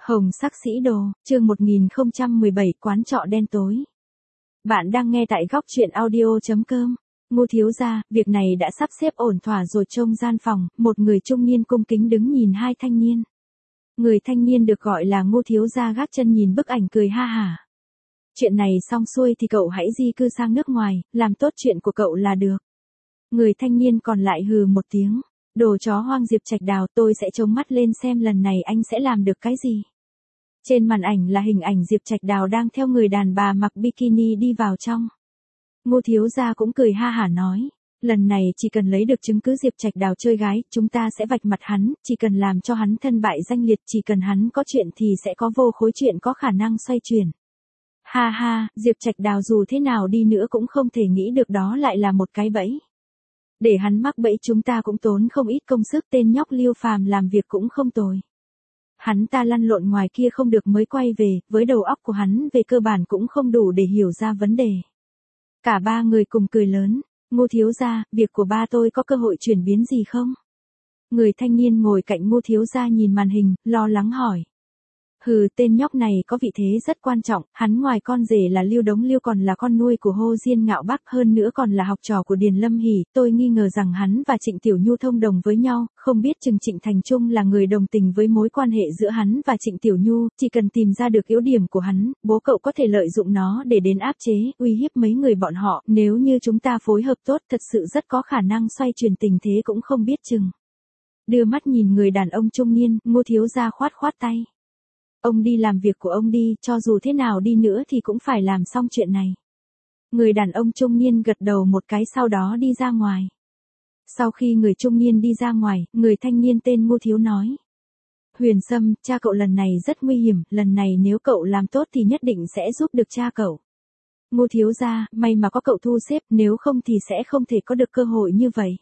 Hồng sắc sĩ đồ, chương 1017 quán trọ đen tối. Bạn đang nghe tại góc truyện audio.com. Ngô thiếu gia, việc này đã sắp xếp ổn thỏa rồi. Trong gian phòng, một người trung niên cung kính đứng nhìn hai thanh niên. Người thanh niên được gọi là Ngô thiếu gia gác chân nhìn bức ảnh cười ha hả. Chuyện này xong xuôi thì cậu hãy di cư sang nước ngoài, làm tốt chuyện của cậu là được. Người thanh niên còn lại hừ một tiếng. Đồ chó hoang Diệp Trạch Đào, tôi sẽ trông mắt lên xem lần này anh sẽ làm được cái gì. Trên màn ảnh là hình ảnh Diệp Trạch Đào đang theo người đàn bà mặc bikini đi vào trong. Ngô thiếu gia cũng cười ha hả nói, lần này chỉ cần lấy được chứng cứ Diệp Trạch Đào chơi gái, chúng ta sẽ vạch mặt hắn, chỉ cần làm cho hắn thân bại danh liệt, chỉ cần hắn có chuyện thì sẽ có vô khối chuyện có khả năng xoay chuyển. Ha ha, Diệp Trạch Đào dù thế nào đi nữa cũng không thể nghĩ được đó lại là một cái bẫy. Để hắn mắc bẫy chúng ta cũng tốn không ít công sức, tên nhóc Liêu Phàm làm việc cũng không tồi. Hắn ta lăn lộn ngoài kia không được mới quay về, với đầu óc của hắn về cơ bản cũng không đủ để hiểu ra vấn đề. Cả ba người cùng cười lớn, Ngô thiếu gia, việc của ba tôi có cơ hội chuyển biến gì không? Người thanh niên ngồi cạnh Ngô thiếu gia nhìn màn hình, lo lắng hỏi. Hừ, tên nhóc này có vị thế rất quan trọng, hắn ngoài con rể là Liêu Đống Liêu còn là con nuôi của Hồ Diên Ngạo Bắc, hơn nữa còn là học trò của Điền Lâm Hỷ, tôi nghi ngờ rằng hắn và Trịnh Tiểu Nhu thông đồng với nhau, không biết chừng Trịnh Thành Trung là người đồng tình với mối quan hệ giữa hắn và Trịnh Tiểu Nhu, chỉ cần tìm ra được yếu điểm của hắn, bố cậu có thể lợi dụng nó để đến áp chế, uy hiếp mấy người bọn họ, nếu như chúng ta phối hợp tốt thật sự rất có khả năng xoay chuyển tình thế cũng không biết chừng. Đưa mắt nhìn người đàn ông trung niên, Ngô thiếu gia khoát khoát tay. Ông đi làm việc của ông đi, cho dù thế nào đi nữa thì cũng phải làm xong chuyện này. Người đàn ông trung niên gật đầu một cái sau đó đi ra ngoài. Sau khi người trung niên đi ra ngoài, người thanh niên tên Ngô Thiếu nói. Huyền Sâm, cha cậu lần này rất nguy hiểm, lần này nếu cậu làm tốt thì nhất định sẽ giúp được cha cậu. Ngô thiếu gia, may mà có cậu thu xếp, nếu không thì sẽ không thể có được cơ hội như vậy.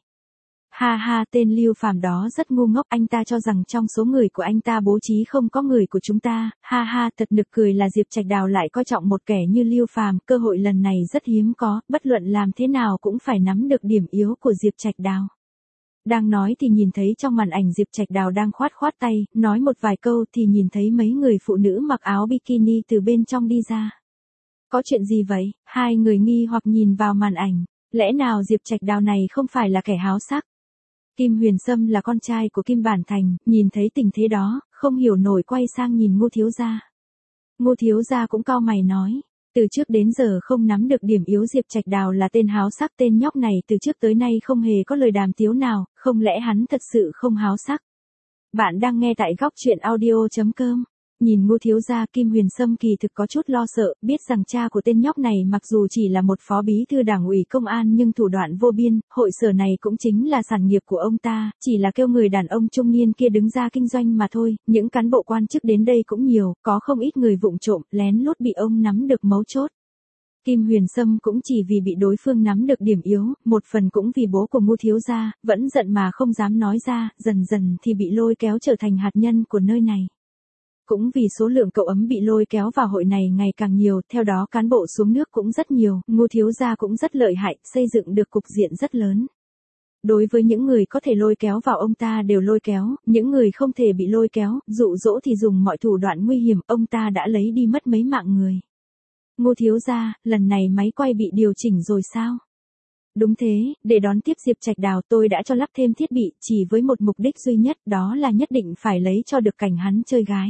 Ha ha, tên Liêu Phàm đó rất ngu ngốc, anh ta cho rằng trong số người của anh ta bố trí không có người của chúng ta, ha ha, thật nực cười là Diệp Trạch Đào lại coi trọng một kẻ như Liêu Phàm, cơ hội lần này rất hiếm có, bất luận làm thế nào cũng phải nắm được điểm yếu của Diệp Trạch Đào. Đang nói thì nhìn thấy trong màn ảnh Diệp Trạch Đào đang khoát khoát tay, nói một vài câu thì nhìn thấy mấy người phụ nữ mặc áo bikini từ bên trong đi ra. Có chuyện gì vậy? Hai người nghi hoặc nhìn vào màn ảnh, lẽ nào Diệp Trạch Đào này không phải là kẻ háo sắc? Kim Huyền Sâm là con trai của Kim Bản Thành, nhìn thấy tình thế đó, không hiểu nổi quay sang nhìn Ngô thiếu gia. Ngô thiếu gia cũng cau mày nói, từ trước đến giờ không nắm được điểm yếu Diệp Trạch Đào là tên háo sắc, tên nhóc này từ trước tới nay không hề có lời đàm tiếu nào, không lẽ hắn thật sự không háo sắc? Bạn đang nghe tại góc truyện audio.com. Nhìn Ngô thiếu gia, Kim Huyền Sâm kỳ thực có chút lo sợ, biết rằng cha của tên nhóc này mặc dù chỉ là một phó bí thư đảng ủy công an nhưng thủ đoạn vô biên, hội sở này cũng chính là sản nghiệp của ông ta, chỉ là kêu người đàn ông trung niên kia đứng ra kinh doanh mà thôi, những cán bộ quan chức đến đây cũng nhiều, có không ít người vụng trộm, lén lút bị ông nắm được mấu chốt. Kim Huyền Sâm cũng chỉ vì bị đối phương nắm được điểm yếu, một phần cũng vì bố của Ngô thiếu gia, vẫn giận mà không dám nói ra, dần dần thì bị lôi kéo trở thành hạt nhân của nơi này. Cũng vì số lượng cậu ấm bị lôi kéo vào hội này ngày càng nhiều, theo đó cán bộ xuống nước cũng rất nhiều, Ngô thiếu gia cũng rất lợi hại, xây dựng được cục diện rất lớn. Đối với những người có thể lôi kéo vào ông ta đều lôi kéo, những người không thể bị lôi kéo, dụ dỗ thì dùng mọi thủ đoạn nguy hiểm, ông ta đã lấy đi mất mấy mạng người. Ngô thiếu gia, lần này máy quay bị điều chỉnh rồi sao? Đúng thế, để đón tiếp Diệp Trạch Đào tôi đã cho lắp thêm thiết bị, chỉ với một mục đích duy nhất, đó là nhất định phải lấy cho được cảnh hắn chơi gái.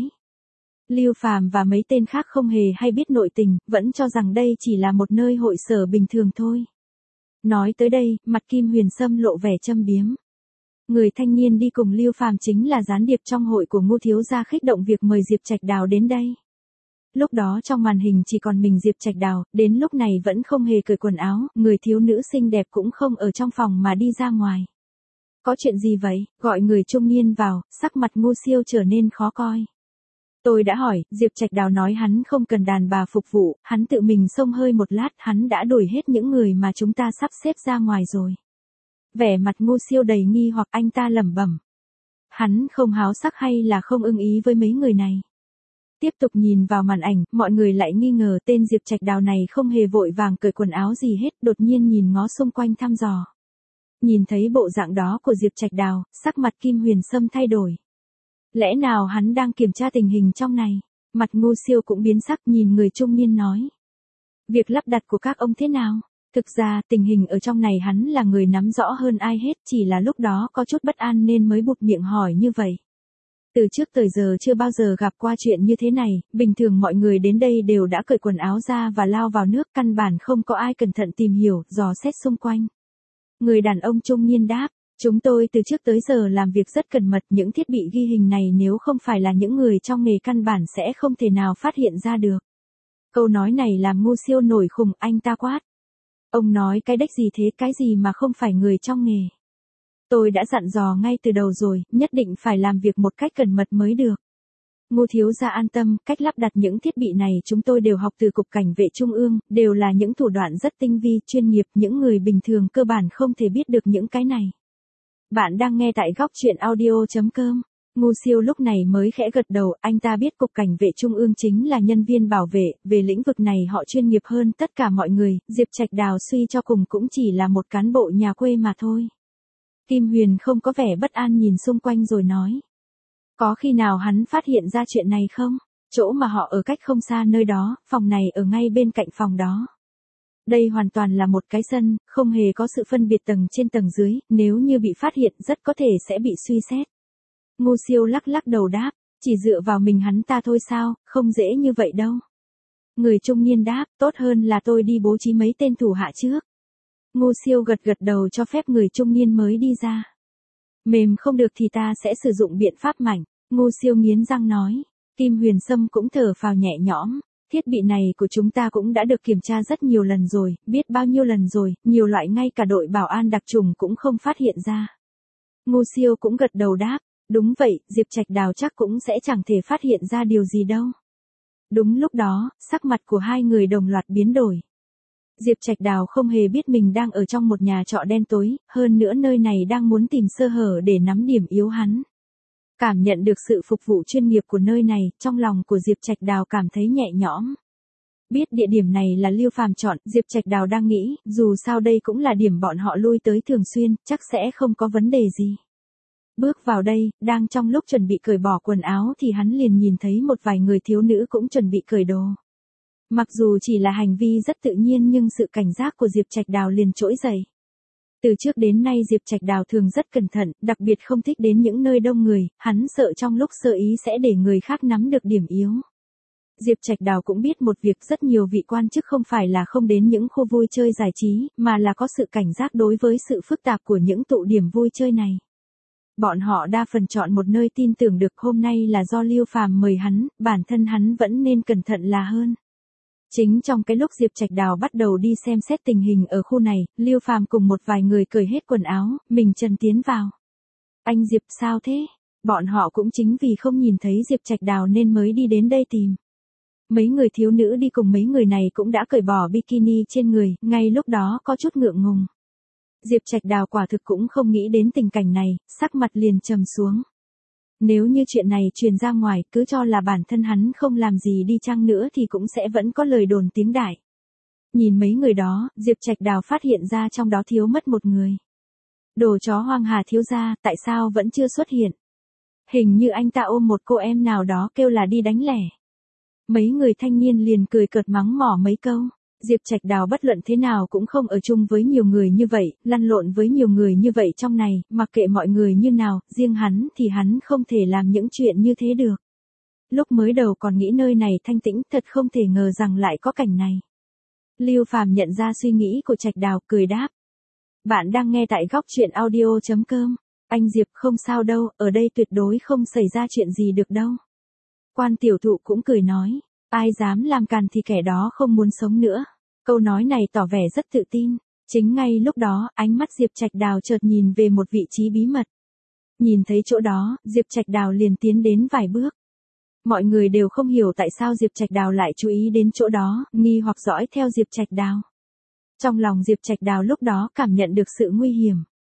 Liêu Phàm và mấy tên khác không hề hay biết nội tình, vẫn cho rằng đây chỉ là một nơi hội sở bình thường thôi. Nói tới đây, mặt Kim Huyền Sâm lộ vẻ châm biếm. Người thanh niên đi cùng Liêu Phàm chính là gián điệp trong hội của Ngô thiếu gia khích động việc mời Diệp Trạch Đào đến đây. Lúc đó trong màn hình chỉ còn mình Diệp Trạch Đào, đến lúc này vẫn không hề cởi quần áo, người thiếu nữ xinh đẹp cũng không ở trong phòng mà đi ra ngoài. Có chuyện gì vậy? Gọi người trung niên vào, sắc mặt Ngô Siêu trở nên khó coi. Tôi đã hỏi, Diệp Trạch Đào nói hắn không cần đàn bà phục vụ, hắn tự mình xông hơi một lát, hắn đã đuổi hết những người mà chúng ta sắp xếp ra ngoài rồi. Vẻ mặt Ngô Siêu đầy nghi hoặc anh ta lẩm bẩm. Hắn không háo sắc hay là không ưng ý với mấy người này? Tiếp tục nhìn vào màn ảnh, mọi người lại nghi ngờ tên Diệp Trạch Đào này không hề vội vàng cởi quần áo gì hết, đột nhiên nhìn ngó xung quanh thăm dò. Nhìn thấy bộ dạng đó của Diệp Trạch Đào, sắc mặt Kim Huyền Sâm thay đổi. Lẽ nào hắn đang kiểm tra tình hình trong này? Mặt Ngô Siêu cũng biến sắc, nhìn người trung niên nói. Việc lắp đặt của các ông thế nào? Thực ra tình hình ở trong này hắn là người nắm rõ hơn ai hết, chỉ là lúc đó có chút bất an nên mới buột miệng hỏi như vậy. Từ trước tới giờ chưa bao giờ gặp qua chuyện như thế này, bình thường mọi người đến đây đều đã cởi quần áo ra và lao vào nước, căn bản không có ai cẩn thận tìm hiểu, dò xét xung quanh. Người đàn ông trung niên đáp, chúng tôi từ trước tới giờ làm việc rất cẩn mật, những thiết bị ghi hình này nếu không phải là những người trong nghề căn bản sẽ không thể nào phát hiện ra được. Câu nói này làm Ngô Siêu nổi khùng, anh ta quát. Ông nói cái đếch gì thế, cái gì mà không phải người trong nghề. Tôi đã dặn dò ngay từ đầu rồi, nhất định phải làm việc một cách cẩn mật mới được. Ngô thiếu gia an tâm, cách lắp đặt những thiết bị này chúng tôi đều học từ Cục Cảnh vệ Trung ương, đều là những thủ đoạn rất tinh vi, chuyên nghiệp, những người bình thường cơ bản không thể biết được những cái này. Bạn đang nghe tại góc truyện audio.com. Ngô Siêu lúc này mới khẽ gật đầu, anh ta biết Cục Cảnh vệ Trung ương chính là nhân viên bảo vệ, về lĩnh vực này họ chuyên nghiệp hơn tất cả mọi người, Diệp Trạch Đào suy cho cùng cũng chỉ là một cán bộ nhà quê mà thôi. Kim Huyền không có vẻ bất an nhìn xung quanh rồi nói. Có khi nào hắn phát hiện ra chuyện này không? Chỗ mà họ ở cách không xa nơi đó, phòng này ở ngay bên cạnh phòng đó. Đây hoàn toàn là một cái sân, không hề có sự phân biệt tầng trên tầng dưới, nếu như bị phát hiện rất có thể sẽ bị suy xét. Ngô Siêu lắc lắc đầu đáp, chỉ dựa vào mình hắn ta thôi sao, không dễ như vậy đâu. Người trung niên đáp, tốt hơn là tôi đi bố trí mấy tên thủ hạ trước. Ngô Siêu gật gật đầu cho phép người trung niên mới đi ra. Mềm không được thì ta sẽ sử dụng biện pháp mạnh, Ngô Siêu nghiến răng nói. Kim Huyền Sâm cũng thở phào nhẹ nhõm, thiết bị này của chúng ta cũng đã được kiểm tra rất nhiều lần rồi, biết bao nhiêu lần rồi, nhiều loại ngay cả đội bảo an đặc trùng cũng không phát hiện ra. Ngô Siêu cũng gật đầu đáp, đúng vậy, Diệp Trạch Đào chắc cũng sẽ chẳng thể phát hiện ra điều gì đâu. Đúng lúc đó, sắc mặt của hai người đồng loạt biến đổi. Diệp Trạch Đào không hề biết mình đang ở trong một nhà trọ đen tối, hơn nữa nơi này đang muốn tìm sơ hở để nắm điểm yếu hắn. Cảm nhận được sự phục vụ chuyên nghiệp của nơi này, trong lòng của Diệp Trạch Đào cảm thấy nhẹ nhõm. Biết địa điểm này là Lưu Phàm chọn, Diệp Trạch Đào đang nghĩ, dù sao đây cũng là điểm bọn họ lui tới thường xuyên, chắc sẽ không có vấn đề gì. Bước vào đây, đang trong lúc chuẩn bị cởi bỏ quần áo thì hắn liền nhìn thấy một vài người thiếu nữ cũng chuẩn bị cởi đồ. Mặc dù chỉ là hành vi rất tự nhiên nhưng sự cảnh giác của Diệp Trạch Đào liền trỗi dậy. Từ trước đến nay Diệp Trạch Đào thường rất cẩn thận, đặc biệt không thích đến những nơi đông người, hắn sợ trong lúc sơ ý sẽ để người khác nắm được điểm yếu. Diệp Trạch Đào cũng biết một việc, rất nhiều vị quan chức không phải là không đến những khu vui chơi giải trí, mà là có sự cảnh giác đối với sự phức tạp của những tụ điểm vui chơi này. Bọn họ đa phần chọn một nơi tin tưởng được, hôm nay là do Lưu Phàm mời hắn, bản thân hắn vẫn nên cẩn thận là hơn. Chính trong cái lúc Diệp Trạch Đào bắt đầu đi xem xét tình hình ở khu này, Lưu Phàm cùng một vài người cởi hết quần áo, mình chân tiến vào. Anh Diệp sao thế? Bọn họ cũng chính vì không nhìn thấy Diệp Trạch Đào nên mới đi đến đây tìm. Mấy người thiếu nữ đi cùng mấy người này cũng đã cởi bỏ bikini trên người, ngay lúc đó có chút ngượng ngùng. Diệp Trạch Đào quả thực cũng không nghĩ đến tình cảnh này, sắc mặt liền trầm xuống. Nếu như chuyện này truyền ra ngoài, cứ cho là bản thân hắn không làm gì đi chăng nữa thì cũng sẽ vẫn có lời đồn tiếng đại. Nhìn mấy người đó, Diệp Trạch Đào phát hiện ra trong đó thiếu mất một người. Đồ chó Hoang Hà thiếu gia, tại sao vẫn chưa xuất hiện? Hình như anh ta ôm một cô em nào đó kêu là đi đánh lẻ. Mấy người thanh niên liền cười cợt mắng mỏ mấy câu. Diệp Trạch Đào bất luận thế nào cũng không ở chung với nhiều người như vậy, lăn lộn với nhiều người như vậy trong này, mặc kệ mọi người như nào, riêng hắn thì hắn không thể làm những chuyện như thế được. Lúc mới đầu còn nghĩ nơi này thanh tĩnh, thật không thể ngờ rằng lại có cảnh này. Lưu Phàm nhận ra suy nghĩ của Trạch Đào, cười đáp. Bạn đang nghe tại góc truyện audio.com. Anh Diệp không sao đâu, ở đây tuyệt đối không xảy ra chuyện gì được đâu. Quan tiểu thụ cũng cười nói. Ai dám làm càn thì kẻ đó không muốn sống nữa. Câu nói này tỏ vẻ rất tự tin. Chính ngay lúc đó, ánh mắt Diệp Trạch Đào chợt nhìn về một vị trí bí mật. Nhìn thấy chỗ đó, Diệp Trạch Đào liền tiến đến vài bước. Mọi người đều không hiểu tại sao Diệp Trạch Đào lại chú ý đến chỗ đó, nghi hoặc dõi theo Diệp Trạch Đào. Trong lòng Diệp Trạch Đào lúc đó cảm nhận được sự nguy hiểm.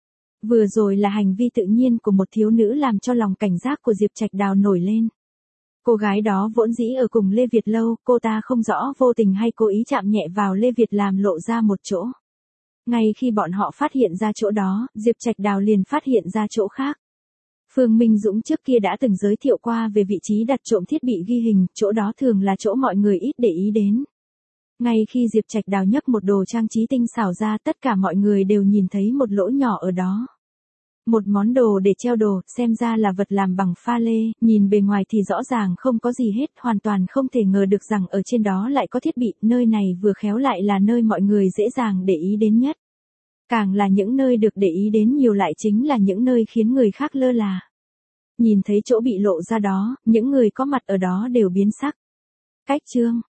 Vừa rồi là hành vi tự nhiên của một thiếu nữ làm cho lòng cảnh giác của Diệp Trạch Đào nổi lên. Cô gái đó vốn dĩ ở cùng Lê Việt lâu, cô ta không rõ vô tình hay cố ý chạm nhẹ vào Lê Việt làm lộ ra một chỗ. Ngay khi bọn họ phát hiện ra chỗ đó, Diệp Trạch Đào liền phát hiện ra chỗ khác. Phương Minh Dũng trước kia đã từng giới thiệu qua về vị trí đặt trộm thiết bị ghi hình, chỗ đó thường là chỗ mọi người ít để ý đến. Ngay khi Diệp Trạch Đào nhấc một đồ trang trí tinh xảo ra, tất cả mọi người đều nhìn thấy một lỗ nhỏ ở đó. Một món đồ để treo đồ, xem ra là vật làm bằng pha lê, nhìn bề ngoài thì rõ ràng không có gì hết, hoàn toàn không thể ngờ được rằng ở trên đó lại có thiết bị, nơi này vừa khéo lại là nơi mọi người dễ dàng để ý đến nhất. Càng là những nơi được để ý đến nhiều lại chính là những nơi khiến người khác lơ là. Nhìn thấy chỗ bị lộ ra đó, những người có mặt ở đó đều biến sắc. Cách chương